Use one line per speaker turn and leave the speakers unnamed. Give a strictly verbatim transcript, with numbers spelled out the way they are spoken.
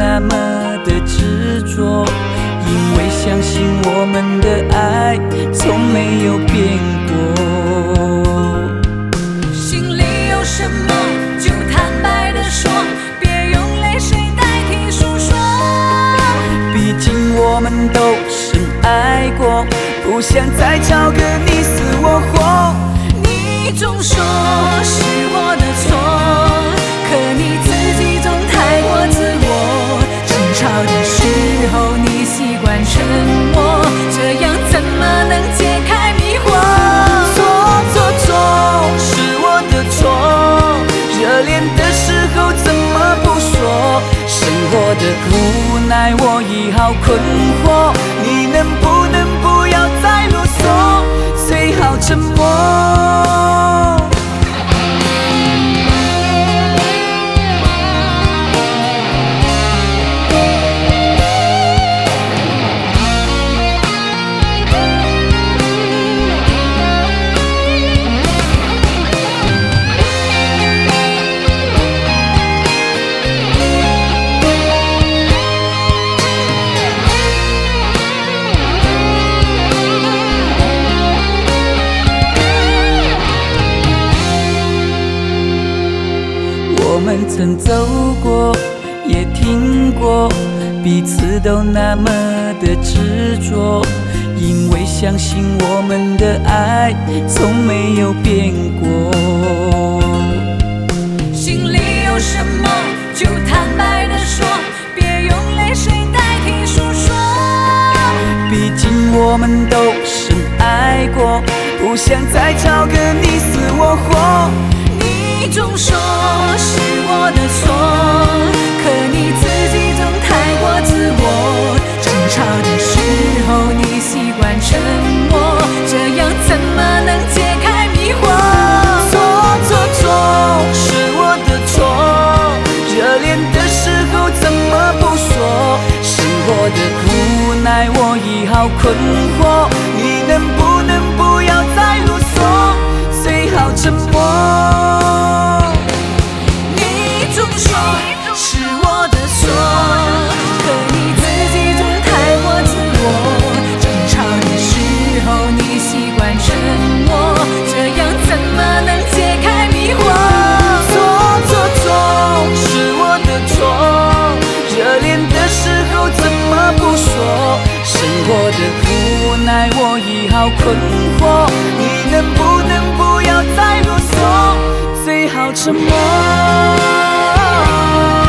那么的执着，因为相信我们的爱从没有变过。
心里有什么就坦白地说，别用泪水代替诉说。
毕竟我们都深爱过，不想再吵个你死我活。
你总说是我的错，可你自己总太过自我。争吵的时候你习惯沉默，这样怎么能解开迷惑？
错错错，是我的错，热恋的时候怎么不说？生活的无奈我已好困惑，你能不能不要再啰嗦，最好沉默。我们曾走过，也听过，彼此都那么的执着，因为相信我们的爱从没有变过。
心里有什么就坦白地说，别用泪水代替诉说。
毕竟我们都深爱过，不想再吵个你死我活。
你总说是我的错，可你自己总太过自我。争吵的时候你习惯沉默，这样怎么能解开迷惑？
错错错，是我的错，热恋的时候怎么不说？生活的无奈我已好困惑，你能不能不要再啰嗦，最好沉默。
总说是我的错，可你自己总太过自我。争吵的时候你习惯沉默，这样怎么能解开迷惑？
错错错，是我的错，热恋的时候怎么不说？生活的无奈我已好困惑，你能不能不要再啰嗦，最好沉默。